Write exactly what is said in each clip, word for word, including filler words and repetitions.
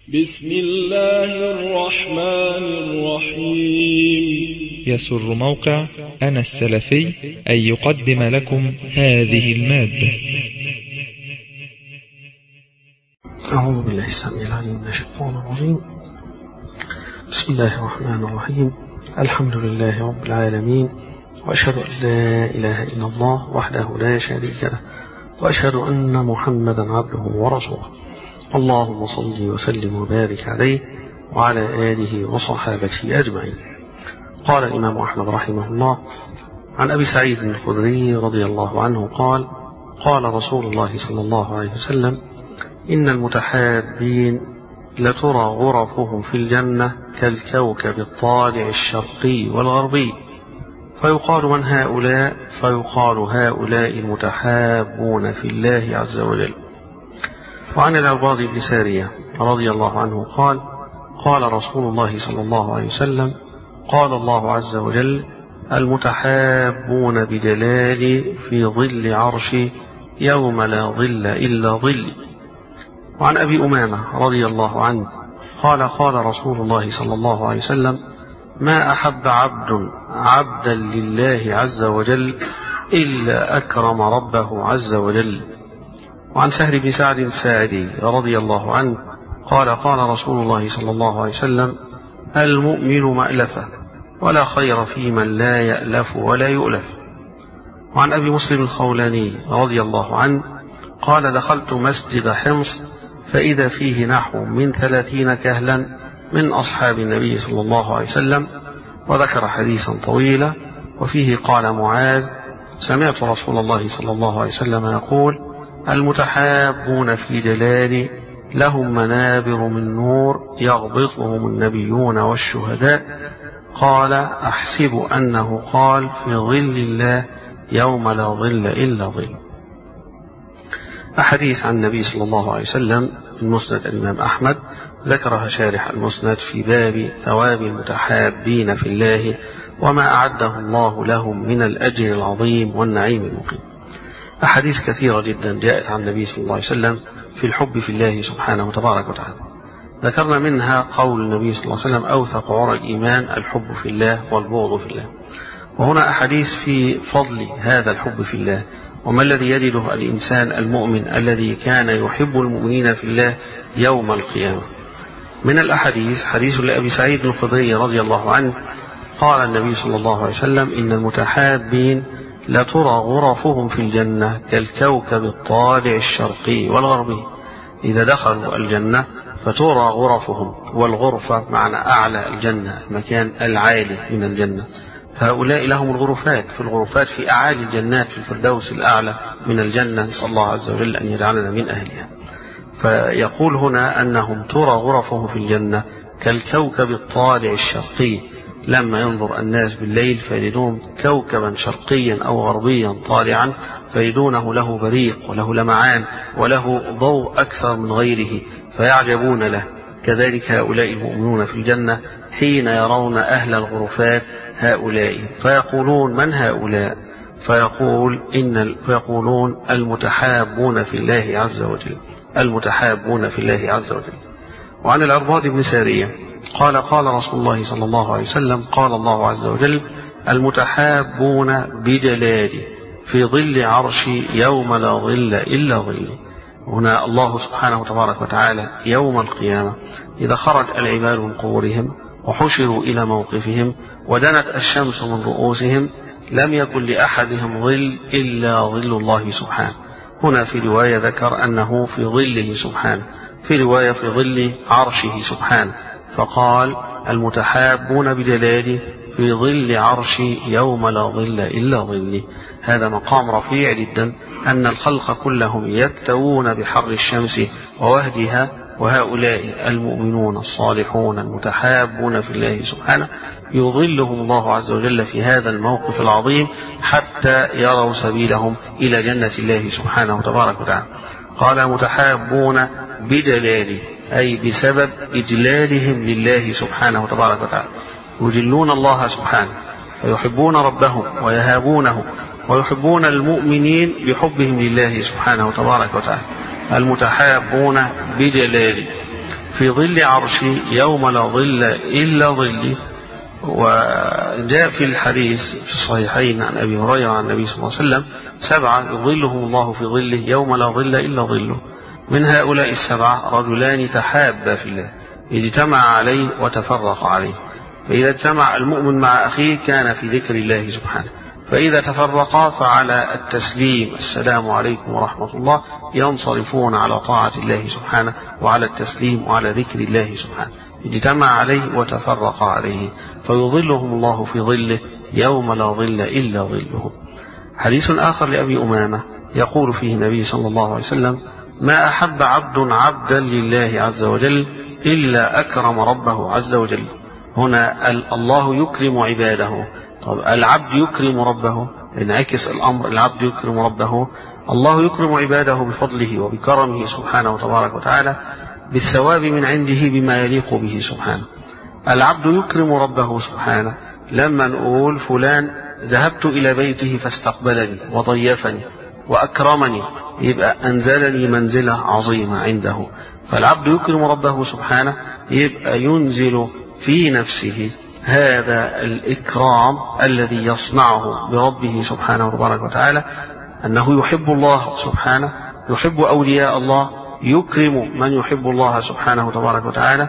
بسم الله الرحمن الرحيم. يسر موقع أنا السلفي أن يقدم لكم هذه المادة. أعوذ بالله السميع العليم من الشيطان الرجيم. بسم الله الرحمن الرحيم. الحمد لله رب العالمين، وأشهد أن لا إله إلا الله وحده لا شريك له، وأشهد أن محمدا عبده ورسوله. اللهم صل وسلم وبارك عليه وعلى آله وصحابته أجمعين. قال الإمام أحمد رحمه الله عن أبي سعيد الخدري رضي الله عنه قال: قال رسول الله صلى الله عليه وسلم: إن المتحابين لترى غرفهم في الجنة كالكوكب الطالع الشرقي والغربي، فيقال: من هؤلاء؟ فيقال: هؤلاء المتحابون في الله عز وجل. وعن العرباض بن سارية رضي الله عنه قال: قال رسول الله صلى الله عليه وسلم: قال الله عز وجل: المتحابون بجلالي في ظل عرشي يوم لا ظل إلا ظلي. وعن أبي أمامة رضي الله عنه قال: قال رسول الله صلى الله عليه وسلم: ما أحب عبد عبدا لله عز وجل إلا أكرم ربه عز وجل. وعن سهل بن سعد الساعدي رضي الله عنه قال: قال رسول الله صلى الله عليه وسلم: المؤمن مألفة، ولا خير في من لا يألف ولا يؤلف. وعن أبي مسلم الخولاني رضي الله عنه قال: دخلت مسجد حمص فإذا فيه نحو من ثلاثين كهلا من أصحاب النبي صلى الله عليه وسلم، وذكر حديثا طويلا وفيه قال معاذ: سمعت رسول الله صلى الله عليه وسلم يقول: المتحابون في جلالي لهم منابر من نور يغبطهم النبيون والشهداء. قال: أحسب أنه قال: في ظل الله يوم لا ظل إلا ظل. أحاديث عن النبي صلى الله عليه وسلم من مسند الإمام أحمد ذكرها شارح المسند في باب ثواب المتحابين في الله وما أعده الله لهم من الأجر العظيم والنعيم المقيم. أحاديث كثيرة جدا جاءت عن النبي صلى الله عليه وسلم في الحب في الله سبحانه وتبارك وتعالى. ذكرنا منها قول النبي صلى الله عليه وسلم: أوثق عرى الإيمان الحب في الله والبغض في الله. وهنا أحاديث في فضل هذا الحب في الله، وما الذي يجده الإنسان المؤمن الذي كان يحب المؤمنين في الله يوم القيامة. من الأحاديث حديث لأبي سعيد الخدري رضي الله عنه قال النبي صلى الله عليه وسلم: إن المتحابين لترى غرفهم في الجنة كالكوكب الطالع الشرقي والغربي. إذا دخلوا الجنة فترى غرفهم، والغرفة معنى أعلى الجنة، المكان العالي من الجنة. هؤلاء لهم الغرفات، في الغرفات في أعالي الجنات في الفردوس الأعلى من الجنة، نسأل الله عز وجل أن يجعلنا من أهلها. فيقول هنا أنهم ترى غرفهم في الجنة كالكوكب الطالع الشرقي، لما ينظر الناس بالليل فيجدون كوكبا شرقيا أو غربيا طالعا، فيجدونه له بريق وله لمعان وله ضوء أكثر من غيره فيعجبون له. كذلك هؤلاء المؤمنون في الجنة حين يرون أهل الغرفات هؤلاء فيقولون: من هؤلاء؟ فيقول إن فيقولون: المتحابون في الله عز وجل، المتحابون في الله عز وجل. وعن العرباض بن سارية قال: قال رسول الله صلى الله عليه وسلم: قال الله عز وجل: المتحابون بجلالي في ظل عرشي يوم لا ظل إلا ظلي. هنا الله سبحانه وتبارك وتعالى يوم القيامة إذا خرج العباد من قبورهم وحشروا إلى موقفهم ودنت الشمس من رؤوسهم لم يكن لأحدهم ظل إلا ظل الله سبحانه. هنا في رواية ذكر أنه في ظله سبحانه، في رواية في ظل عرشه سبحانه، فقال: المتحابون بجلالي في ظل عرشي يوم لا ظل إلا ظلي. هذا مقام رفيع جدا، أن الخلق كلهم يكتوون بحر الشمس ووهجها، وهؤلاء المؤمنون الصالحون المتحابون في الله سبحانه يظلهم الله عز وجل في هذا الموقف العظيم حتى يروا سبيلهم إلى جنة الله سبحانه وتبارك وتعالى. قال: متحابون بجلالي، أي بسبب إجلالهم لله سبحانه وتبارك وتعالى، يجلون الله سبحانه فيحبون ربهم ويهابونه ويحبون المؤمنين بحبهم لله سبحانه وتبارك وتعالى. المتحابون بجلالي في ظل عرشي يوم لا ظل إلا ظلي. وجاء في الحديث في الصحيحين عن أبي هريرة عن النبي صلى الله عليه وسلم سبعة يظلهم الله في ظله يوم لا ظل إلا ظله. من هؤلاء السبعة رجلان تحابا في الله اجتمع عليه وتفرق عليه. فإذا اجتمع المؤمن مع أخيه كان في ذكر الله سبحانه، فإذا تفرقا فعلى التسليم السلام عليكم ورحمة الله ينصرفون على طاعة الله سبحانه وعلى التسليم وعلى ذكر الله سبحانه. اجتمع عليه وتفرق عليه فيظلهم الله في ظله يوم لا ظل إلا ظله. حديث آخر لأبي أمامة يقول فيه النبي صلى الله عليه وسلم ما أحب عبد عبدا لله عز وجل إلا أكرم ربه عز وجل. هنا الله يكرم عباده. طب العبد يكرم ربه، انعكس الأمر، العبد يكرم ربه، الله يكرم عباده بفضله وبكرمه سبحانه وتبارك وتعالى بالثواب من عنده بما يليق به سبحانه. العبد يكرم ربه سبحانه لما نقول فلان ذهبت إلى بيته فاستقبلني وضيفني وأكرمني، يبقى أنزلني منزلة عظيمة عنده. فالعبد يكرم ربه سبحانه يبقى ينزل في نفسه هذا الإكرام الذي يصنعه بربه سبحانه وتبارك وتعالى، أنه يحب الله سبحانه، يحب أولياء الله، يكرم من يحب الله سبحانه وتبارك وتعالى،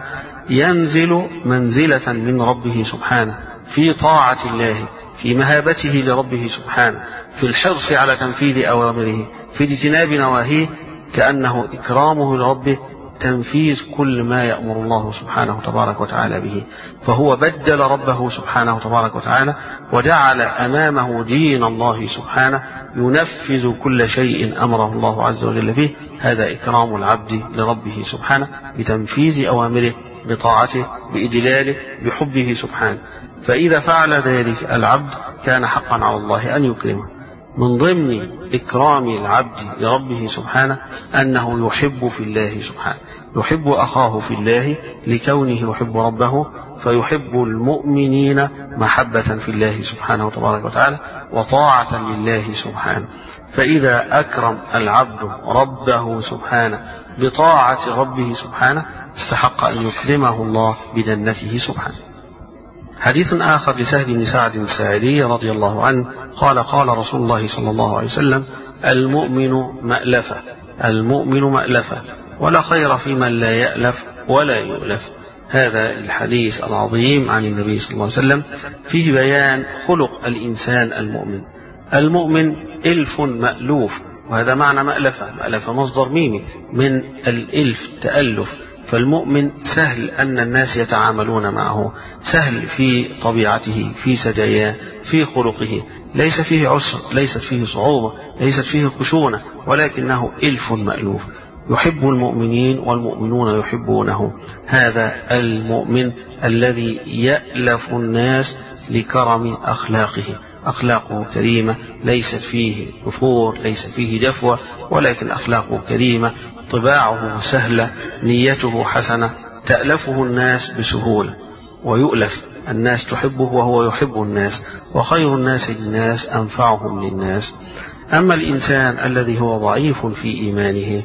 ينزل منزلة من ربه سبحانه في طاعة الله، في مهابته لربه سبحانه، في الحرص على تنفيذ أوامره، في اجتناب نواهيه، كأنه إكرامه لربه تنفيذ كل ما يأمر الله سبحانه وتبارك وتعالى به. فهو بدل ربه سبحانه وتبارك وتعالى وجعل أمامه دين الله سبحانه ينفذ كل شيء أمره الله عز وجل فيه. هذا إكرام العبد لربه سبحانه بتنفيذ أوامره، بطاعته، بإجلاله، بحبه سبحانه. فإذا فعل ذلك العبد كان حقا على الله أن يكرمه. من ضمن إكرام العبد لربه سبحانه أنه يحب في الله سبحانه، يحب أخاه في الله لكونه يحب ربه، فيحب المؤمنين محبة في الله سبحانه وتبارك وتعالى وطاعة لله سبحانه. فإذا أكرم العبد ربه سبحانه بطاعة ربه سبحانه استحق أن يكرمه الله بجنته سبحانه. حديث آخر لسهل بن سعد الساعدي رضي الله عنه قال قال رسول الله صلى الله عليه وسلم المؤمن مألفة، المؤمن مألفة ولا خير في من لا يألف ولا يؤلف. هذا الحديث العظيم عن النبي صلى الله عليه وسلم فيه بيان خلق الإنسان المؤمن. المؤمن إلف مألوف، وهذا معنى مألفة. مألفة مصدر ميمي من الإلف تألف. فالمؤمن سهل أن الناس يتعاملون معه، سهل في طبيعته، في سجاياه، في خلقه، ليس فيه عسر، ليست فيه صعوبة، ليست فيه خشونة، ولكنه إلف مألوف، يحب المؤمنين والمؤمنون يحبونه. هذا المؤمن الذي يألف الناس لكرم أخلاقه، أخلاقه كريمة، ليست فيه نفور، ليس فيه جفوة، ولكن أخلاقه كريمة، طباعه سهلة، نيته حسنة، تألفه الناس بسهولة، ويؤلف الناس تحبه وهو يحب الناس، وخير الناس للناس أنفعهم للناس. أما الإنسان الذي هو ضعيف في إيمانه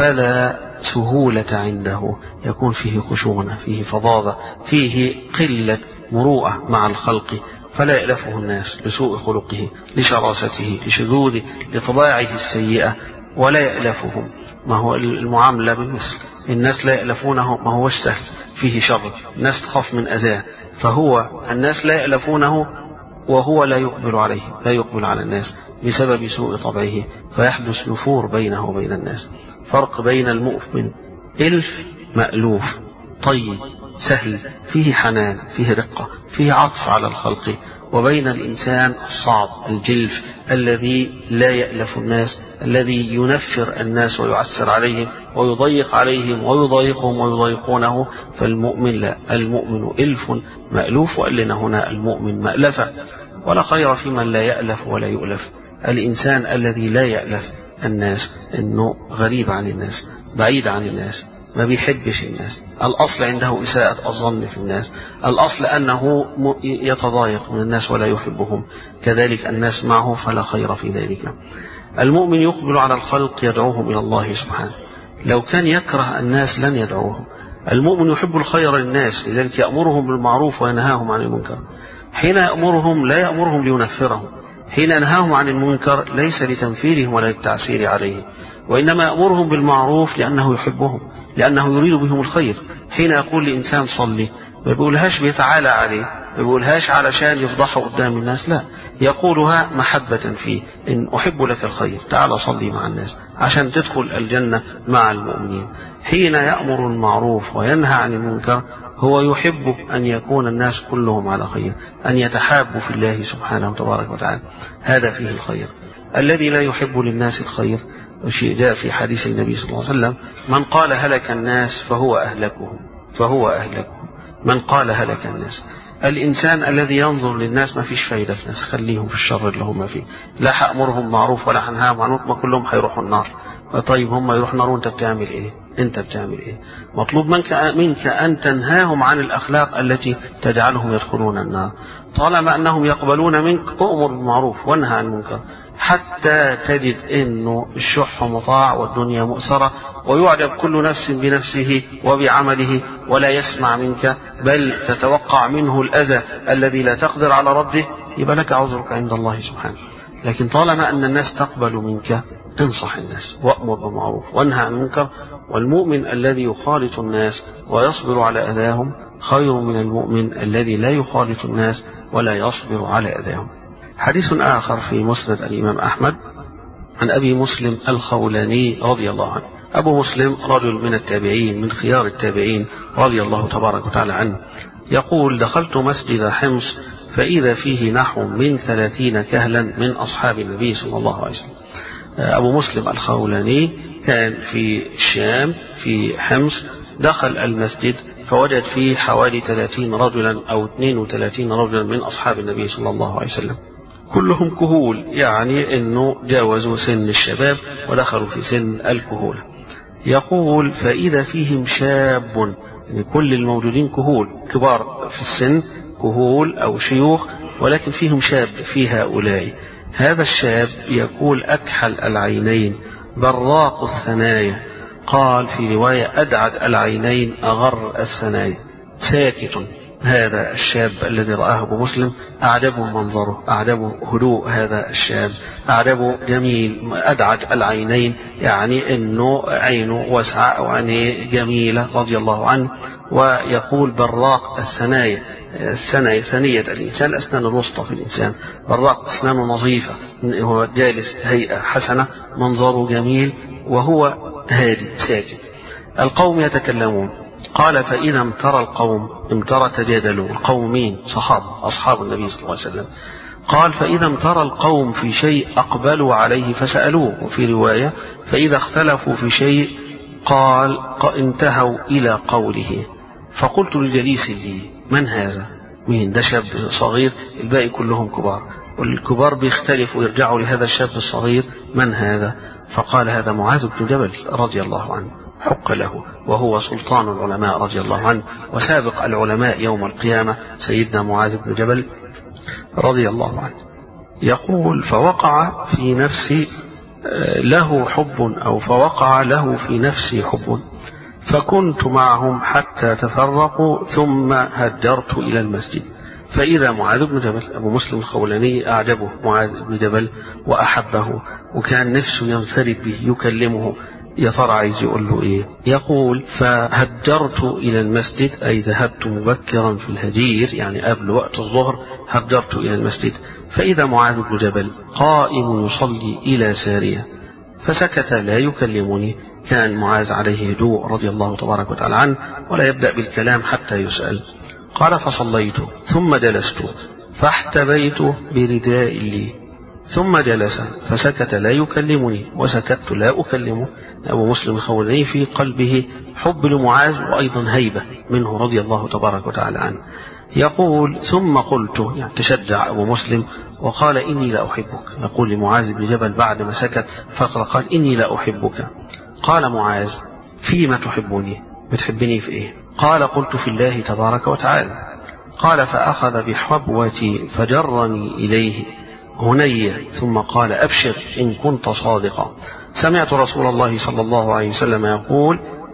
فلا سهولة عنده، يكون فيه خشونة، فيه فظاظة، فيه قلة مروءة مع الخلق، فلا يألفه الناس لسوء خلقه، لشراسته، لشذوذه، لطباعه السيئة، ولا يألفهم. ما هو المعاملة بالمثل، الناس لا يألفونه، ما هو سهل، فيه شر، الناس تخاف من أذاه، فهو الناس لا يألفونه وهو لا يقبل عليه، لا يقبل على الناس بسبب سوء طبعه، فيحدث نفور بينه وبين الناس. فرق بين المؤمن إلف مألوف طيب سهل، فيه حنان، فيه رقة، فيه عطف على الخلق، وبين الإنسان الصعب الجلف الذي لا يألف الناس، الذي ينفر الناس ويعسر عليهم ويضيق عليهم ويضايقهم ويضايقونه. فالمؤمن لا، المؤمن إلف مألوف، وقال لنا هنا المؤمن مألفة. ولا خير في من لا يألف ولا يؤلف. الإنسان الذي لا يألف الناس إنه غريب عن الناس، بعيد عن الناس، ما بيحبش الناس، الأصل عنده إساءة الظن في الناس، الأصل أنه يتضايق من الناس ولا يحبهم، كذلك الناس معه فلا خير في ذلك. المؤمن يقبل على الخلق يدعوهم إلى الله سبحانه، لو كان يكره الناس لن يدعوهم. المؤمن يحب الخير للناس، لذلك يأمرهم بالمعروف وينهاهم عن المنكر. حين يأمرهم لا يأمرهم لينفرهم، حين ينهاهم عن المنكر ليس لتنفيرهم ولا للتعسير عليه، وإنما يأمرهم بالمعروف لأنه يحبهم، لأنه يريد بهم الخير. حين يقول لإنسان صلي ما بيقولهاش بيتعالى عليه، ما بيقولهاش علشان يفضحه قدام الناس، لا، يقولها محبة فيه، إن أحب لك الخير تعال صلي مع الناس عشان تدخل الجنة مع المؤمنين. حين يأمر المعروف وينهى عن المنكر هو يحب أن يكون الناس كلهم على خير، أن يتحابوا في الله سبحانه وتبارك وتعالى، هذا فيه الخير. الذي لا يحب للناس الخير شيء جاء في حديث النبي صلى الله عليه وسلم: من قال هلك الناس فهو أهلكهم، فهو أهلكهم. من قال هلك الناس، الإنسان الذي ينظر للناس ما فيش فايدة في الناس، خليهم في الشر اللي هم فيه، لا حأمرهم معروف ولا حنهاهم عن منكر، ما كلهم هيروحوا النار. طيب هم يروحوا النار وانت بتعمل ايه؟ انت بتعمل ايه؟ مطلوب منك منك ان تنهاهم عن الاخلاق التي تجعلهم يدخلون النار. طالما انهم يقبلون منك أؤمر بالمعروف وانهى عن المنكر، حتى تجد انه الشح مطاع والدنيا مؤثرة، ويعجب كل نفس بنفسه وبعمله ولا يسمع منك، بل تتوقع منه الأذى الذي لا تقدر على رده، يبقى لك عذرك عند الله سبحانه. لكن طالما أن الناس تقبل منك انصح الناس وأمر بالمعروف وانهى عن المنكر. والمؤمن الذي يخالط الناس ويصبر على أذاهم خير من المؤمن الذي لا يخالط الناس ولا يصبر على أذاهم. حديث آخر في مسند الإمام أحمد عن أبي مسلم الخولاني رضي الله عنه. أبو مسلم رجل من التابعين من خيار التابعين رضي الله تبارك وتعالى عنه، يقول: دخلت مسجد حمص فإذا فيه نحو من ثلاثين كهلا من أصحاب النبي صلى الله عليه وسلم. أبو مسلم الخولاني كان في الشام في حمص، دخل المسجد فوجد فيه حوالي ثلاثين رجلا أو اثنين وثلاثين رجلا من أصحاب النبي صلى الله عليه وسلم، كلهم كهول، يعني أنه جاوزوا سن الشباب ودخلوا في سن الكهولة. يقول: فإذا فيهم شاب، يعني كل الموجودين كهول كبار في السن، كهول أو شيوخ، ولكن فيهم شاب في هؤلاء. هذا الشاب يقول: أكحل العينين براق الثنايا، قال في رواية أدعد العينين أغر الثنايا، ساكت. هذا الشاب الذي رآه أبو مسلم أعجبه منظره، أعجبه هدوء هذا الشاب، أعجبه جميل أدعد العينين، يعني أنه عينه واسعة وعينيه جميلة رضي الله عنه. ويقول: براق الثنايا، الثنايا ثنية الإنسان، الأسنان الوسطى في الإنسان، براق أسنانه نظيفة، هو جالس هيئة حسنة، منظره جميل، وهو هادي ساكت. القوم يتكلمون، قال: فإذا امترى القوم، امترى تجادلوا، القوم مين؟ صحابة أصحاب النبي صلى الله عليه وسلم. قال: فإذا امترى القوم في شيء أقبلوا عليه فسألوه، وفي رواية: فإذا اختلفوا في شيء قال انتهوا إلى قوله. فقلت لجليس لي: من هذا؟ مين ده؟ شاب صغير، الباقي كلهم كبار، والكبار بيختلفوا يرجعوا لهذا الشاب الصغير، من هذا؟ فقال: هذا معاذ بن جبل رضي الله عنه، حق له، وهو سلطان العلماء رضي الله عنه، وسابق العلماء يوم القيامة سيدنا معاذ بن جبل رضي الله عنه. يقول: فوقع في نفسي له حب، أو فوقع له في نفسي حب، فكنت معهم حتى تفرقوا ثم هجرت إلى المسجد، فإذا معاذ بن جبل، أبو مسلم الخولاني أعجبه معاذ بن جبل وأحبه، وكان نفسه ينفرد به يكلمه، يا ترى عايز يقول له إيه؟ يقول: فهجرت إلى المسجد، أي ذهبت مبكرا في الهجير، يعني قبل وقت الظهر هجرت إلى المسجد، فإذا معاذ بن جبل قائم يصلي إلى سارية، فسكت لا يكلمني. كان معاذ عليه هدوء رضي الله تبارك وتعالى عنه، ولا يبدأ بالكلام حتى يسأل. قال: فصليت ثم جلست فاحتبيت برداء لي، ثم جلس فسكت لا يكلمني، وسكت لا أكلمه. أبو مسلم الخولاني في قلبه حب لمعاذ وأيضا هيبة منه رضي الله تبارك وتعالى عنه. يقول: ثم قلت، يعني تشجع أبو مسلم وقال: إني لا أحبك. يقول لمعاذ بن جبل بعد ما سكت فترة، قال: إني لا أحبك. قال معاذ: فيما تحبني؟ بتحبني في إيه؟ قال: قلت في الله تبارك وتعالى. قال: فأخذ بحبوتي فجرني إليه هنية، ثم قال: أبشر إن كنت صادقا، سمعت رسول الله صلى الله عليه وسلم يقول: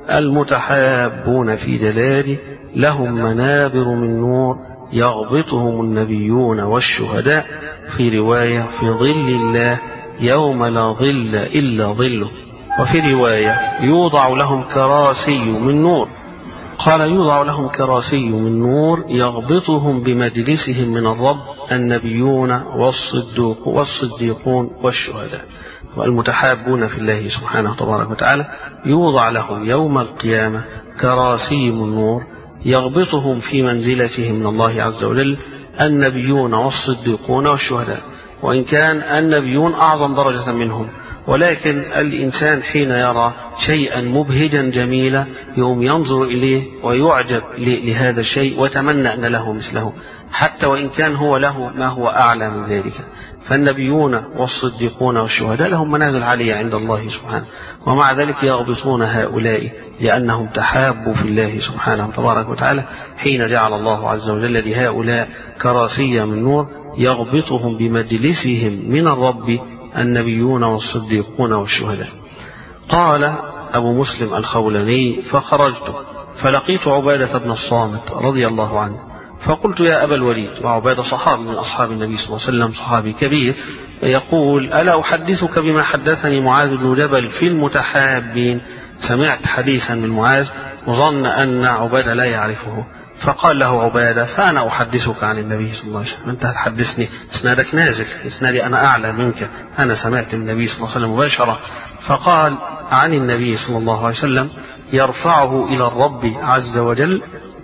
المتحابون في جلاله لهم منابر من نور يغبطهم النبيون والشهداء، في رواية في ظل الله يوم لا ظل إلا ظله، وفي رواية يوضع لهم كراسي من نور، قال يوضع لهم كراسي من نور يغبطهم بمجلسهم من الرب النبيون والصديق والصديقون والشهداء. والمتحابون في الله سبحانه تبارك وتعالى يوضع لهم يوم القيامة كراسي من نور يغبطهم في منزلتهم من الله عز وجل النبيون والصديقون والشهداء، وإن كان النبيون أعظم درجة منهم، ولكن الإنسان حين يرى شيئا مبهجا جميلا يوم ينظر إليه ويعجب لهذا الشيء وتمنى أن له مثله، حتى وإن كان هو له ما هو أعلى من ذلك. فالنبيون والصديقون والشهداء لهم منازل عالية عند الله سبحانه، ومع ذلك يغبطون هؤلاء لأنهم تحابوا في الله سبحانه تبارك وتعالى، حين جعل الله عز وجل لهؤلاء كراسي من نور يغبطهم بمجلسهم من الرب النبيون والصديقون والشهداء. قال أبو مسلم الخولاني: فخرجت فلقيت عبادة بن الصامت رضي الله عنه، فقلت: يا أبا الوليد، وعبادة صحابي من أصحاب النبي صلى الله عليه وسلم، صحابي كبير، يقول: ألا أحدثك بما حدثني معاذ بن جبل في المتحابين؟ سمعت حديثا من معاذ وظن أن عبادة لا يعرفه، فقال له عبادة: فأنا أحدثك عن النبي صلى الله عليه وسلم، أنت هتحدثني، إسنادك نازل، إسنادي أنا أعلى منك، أنا سمعت من النبي صلى الله عليه وسلم مباشرة. فقال عن النبي صلى الله عليه وسلم يرفعه إلى الرب عز وجل،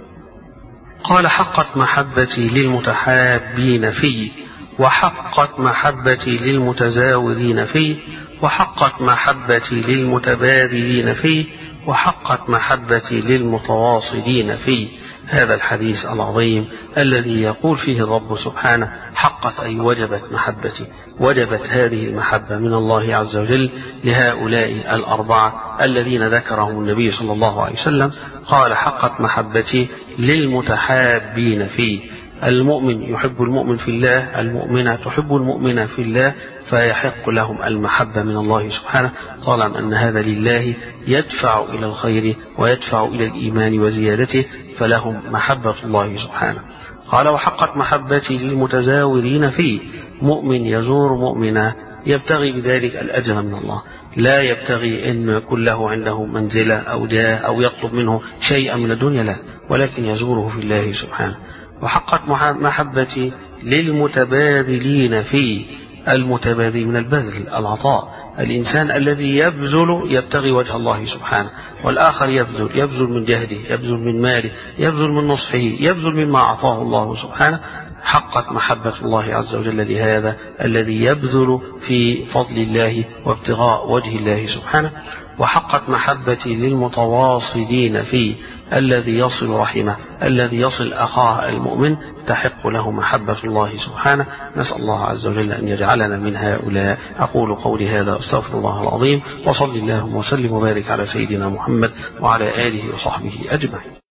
قال: حقت محبتي للمتحابين فيه، وحقت محبتي للمتزاورين فيه، وحقت محبتي للمتبادلين فيه، وحقت محبتي للمتواصلين فيه. هذا الحديث العظيم الذي يقول فيه الرب سبحانه: حقت أي وجبت محبتي، وجبت هذه المحبة من الله عز وجل لهؤلاء الأربعة الذين ذكرهم النبي صلى الله عليه وسلم. قال: حقت محبتي للمتحابين فيه. المؤمن يحب المؤمن في الله، المؤمنة تحب المؤمنة في الله، فيحق لهم المحبة من الله سبحانه، طالما أن هذا لله يدفع إلى الخير ويدفع إلى الإيمان وزيادته، فلهم محبة الله سبحانه. قال: وحقت محبتي للمتزاورين فيه. مؤمن يزور مؤمنا يبتغي بذلك الأجر من الله، لا يبتغي أن يكون له عنده منزلة أو جاه أو يطلب منه شيئا من الدنيا، لا، ولكن يزوره في الله سبحانه. وحقت محبتي للمتبادلين فيه. المتبادل من البذل، العطاء، الإنسان الذي يبذل يبتغي وجه الله سبحانه، والآخر يبذل يبذل من جهده، يبذل من ماله، يبذل من نصحه، يبذل مما أعطاه الله سبحانه. حقت محبة الله عز وجل لهذا الذي يبذل في فضل الله وابتغاء وجه الله سبحانه. وحقت محبتي للمتواصلين فيه، الذي يصل رحمه، الذي يصل أخاه المؤمن، تحق له محبة الله سبحانه. نسأل الله عز وجل أن يجعلنا من هؤلاء. أقول قولي هذا، أستغفر الله العظيم، وصل اللهم وسلم وبارك على سيدنا محمد وعلى آله وصحبه أجمعين.